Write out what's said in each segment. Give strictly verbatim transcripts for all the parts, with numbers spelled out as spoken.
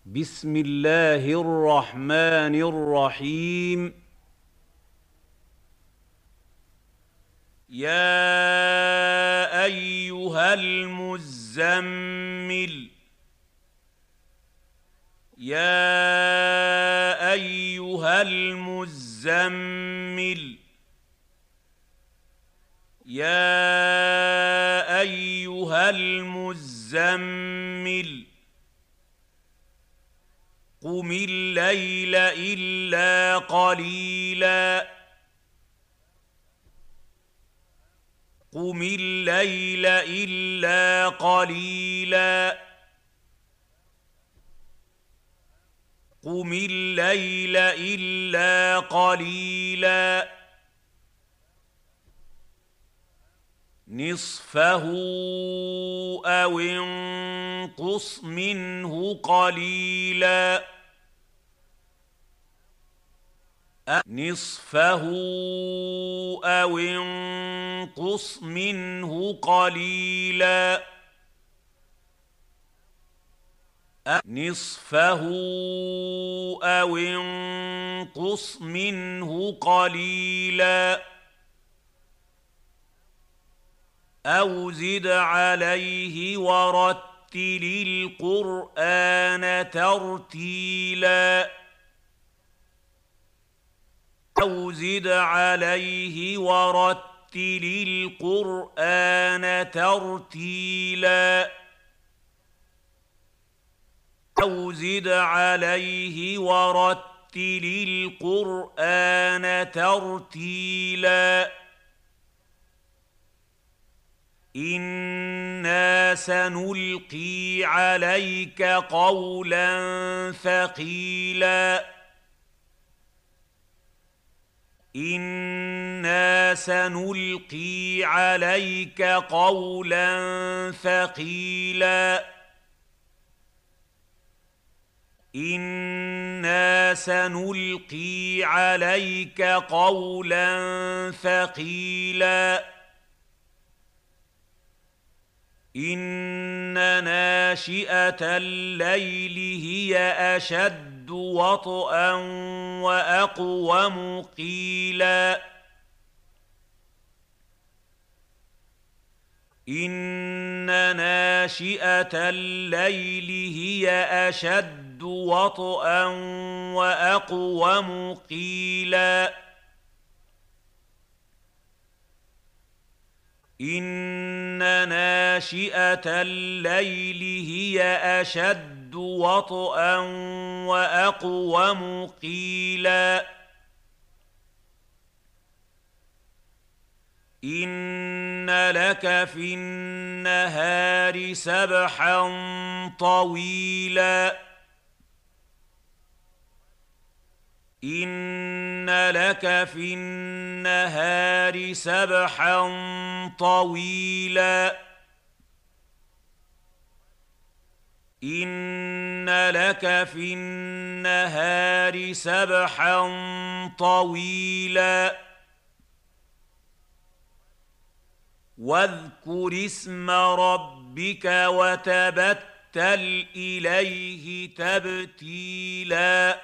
بسم الله الرحمن الرحيم. يا أيها المزمل يا أيها المزمل يا أيها المزمل قم الليل إلا قليلا قم الليل إلا قليلا قم الليل إلا قليلا نصفه أو انقص منه قليلا نصفه أو انقص منه قليلا نصفه أو انقص منه قليلا أو زد عليه ورتل القرآن ترتيلا أو زد عليه ورتل القرآن ترتيلا أو زد عليه ورتل القرآن ترتيلا إنا سنلقي عليك قولا ثقيلا إنا سنلقي عليك قولا ثقيلا إنا سنلقي عليك قولا ثقيلا إن ناشئة الليل هي أشد وطئا وأقوم قيلا إن ناشئة الليل هي أشد وطئا وأقوم قيلا إن ناشئة الليل هي أشد وطئا وأقوم قيلا إن لك في النهار سبحا طويلا إن لك في النهار سبحا طويلا إن لك في النهار سبحا طويلا واذكر اسم ربك وتبتل إليه تبتيلا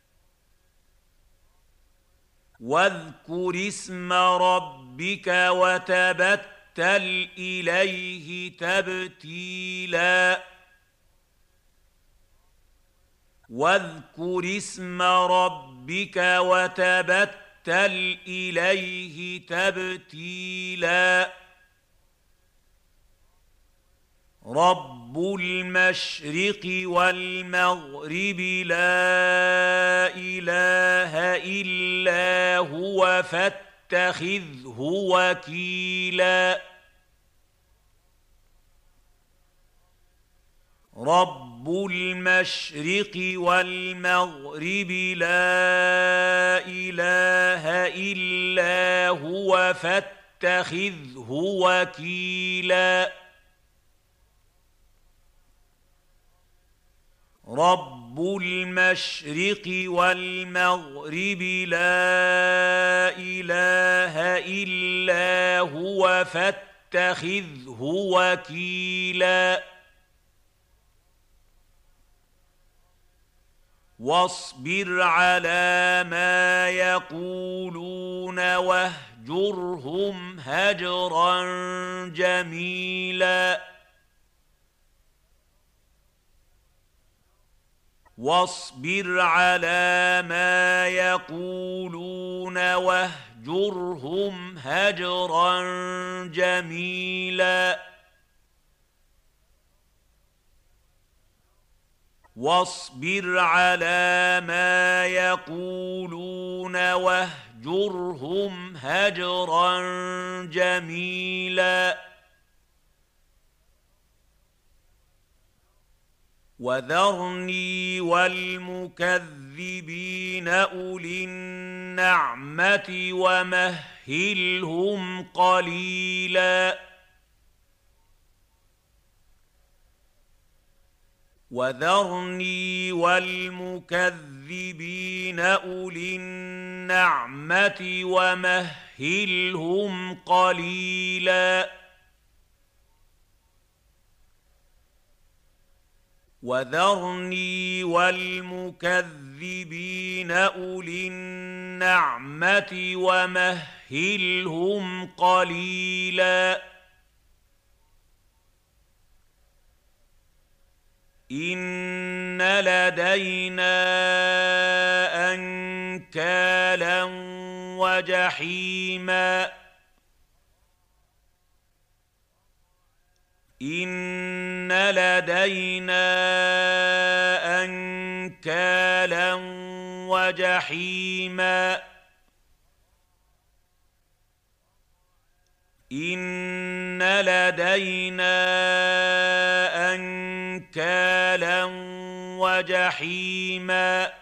واذكر اسم ربك وتبتل إليه تبتيلا واذكر اسم ربك وتبتل إليه تبتيلا رب المشرق والمغرب لا إله إلا هو فاتخذه وكيلا رب المشرق والمغرب لا إله إلا هو فاتخذه وكيلا رب المشرق والمغرب لا إله إلا هو فاتخذه وكيلا واصبر على ما يقولون واهجرهم هجرا جميلا واصبر على ما يقولون واهجرهم هجرا جميلا واصبر على ما يقولون واهجرهم هجرا جميلا وذرني والمكذبين أولي النعمة ومهلهم قليلا وذرني والمكذبين أولي النعمة ومهلهم قليلا وذرني والمكذبين أولي النعمة ومهلهم قليلا إن لدينا أنكالا وجحيما إن لدينا أنكالا وجحيما إن لدينا أنكالا وجحيما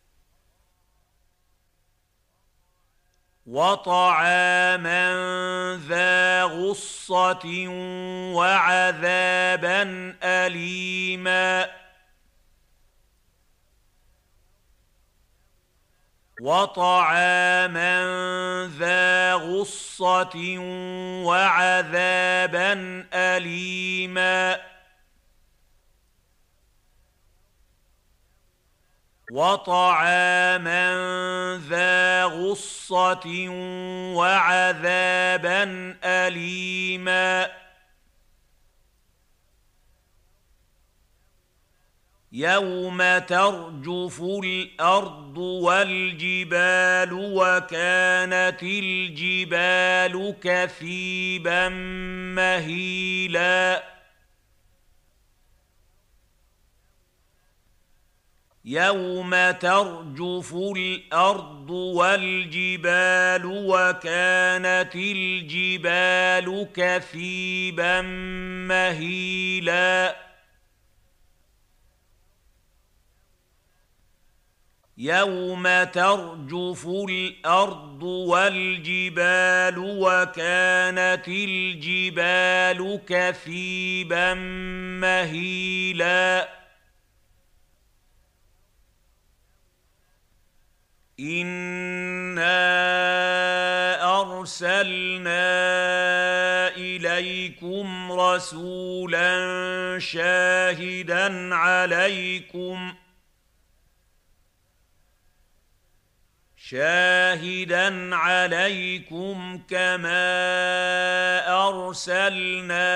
وطعاما ذا غصة وعذابا أليما وطعاما ذا غصة وعذابا أليما وطعاما ذا غصة وعذابا أليما يوم ترجف الأرض والجبال وكانت الجبال كثيبا مهيلا يوم ترجف الأرض والجبال وكانت الجبال كثيبا مهيلا يوم ترجف الأرض والجبال وكانت الجبال كثيبا مهيلا إنا أرسلنا إليكم رسولا شاهدا عليكم شاهدا عليكم كما أرسلنا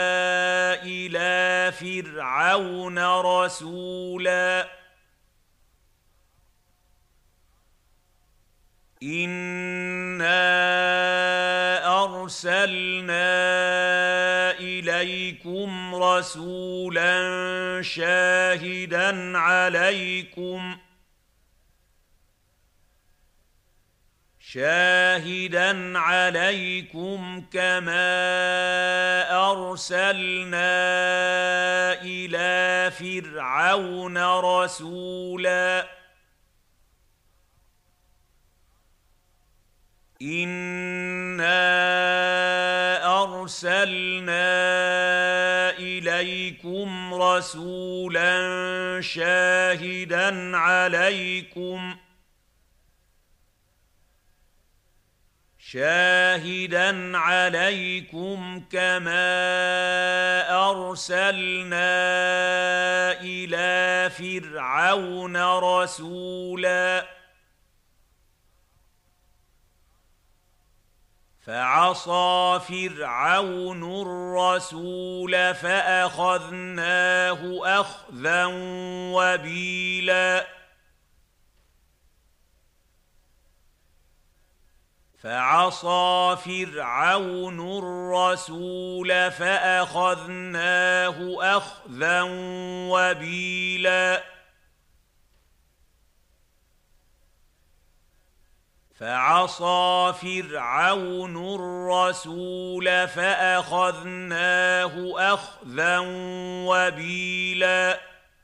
إلى فرعون رسولا إنا أرسلنا إليكم رسولا شاهدا عليكم شاهدا عليكم كما أرسلنا إلى فرعون رسولا إنا أرسلنا إليكم رسولا شاهدا عليكم شاهدا عليكم كما أرسلنا إلى فرعون رسولا فعصى فرعون الرسول فأخذناه أخذا وبيلا فعصى فرعون الرسول فأخذناه أخذا وبيلا فعصى فرعون الرسول فأخذناه أخذا وبيلا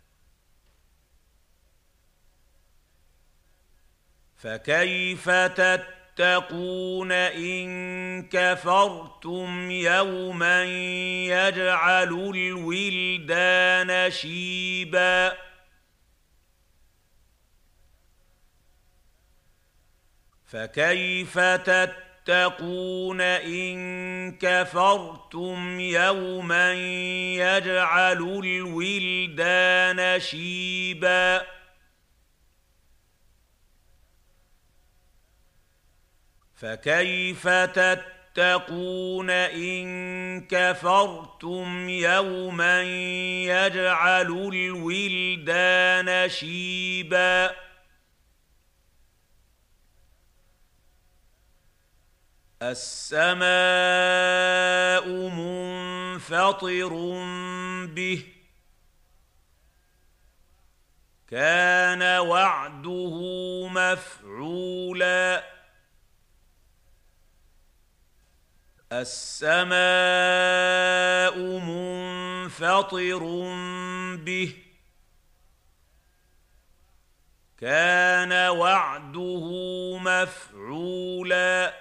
فكيف تتقون إن كفرتم يوما يجعل الولدان شيبا فكيف تتقون إن كفرتم يوما يجعل الولدان شيبا فكيف تتقون إن كفرتم يوما يجعل الولدان شيبا السماء منفطر به كان وعده مفعولا السماء منفطر به كان وعده مفعولا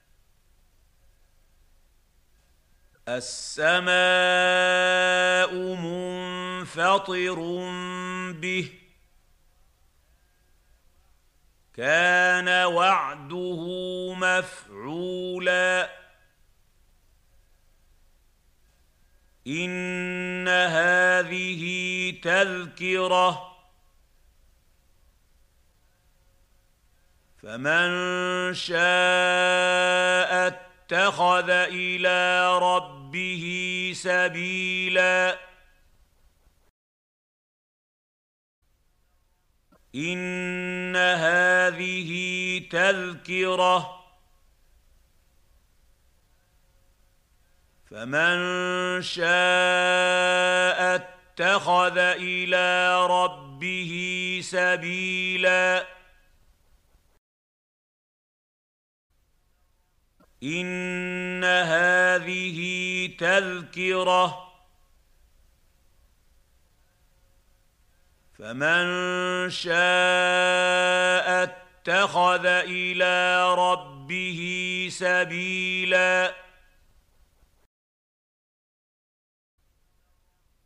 السماء منفطر به كان وعده مفعولا إن هذه تذكرة فمن شاء اتخذ إلى ربه سبيلا إن هذه تذكرة فمن شاء اتخذ إلى ربه سبيلا إن هذه تذكرة فمن شاء اتخذ إلى ربه سبيلا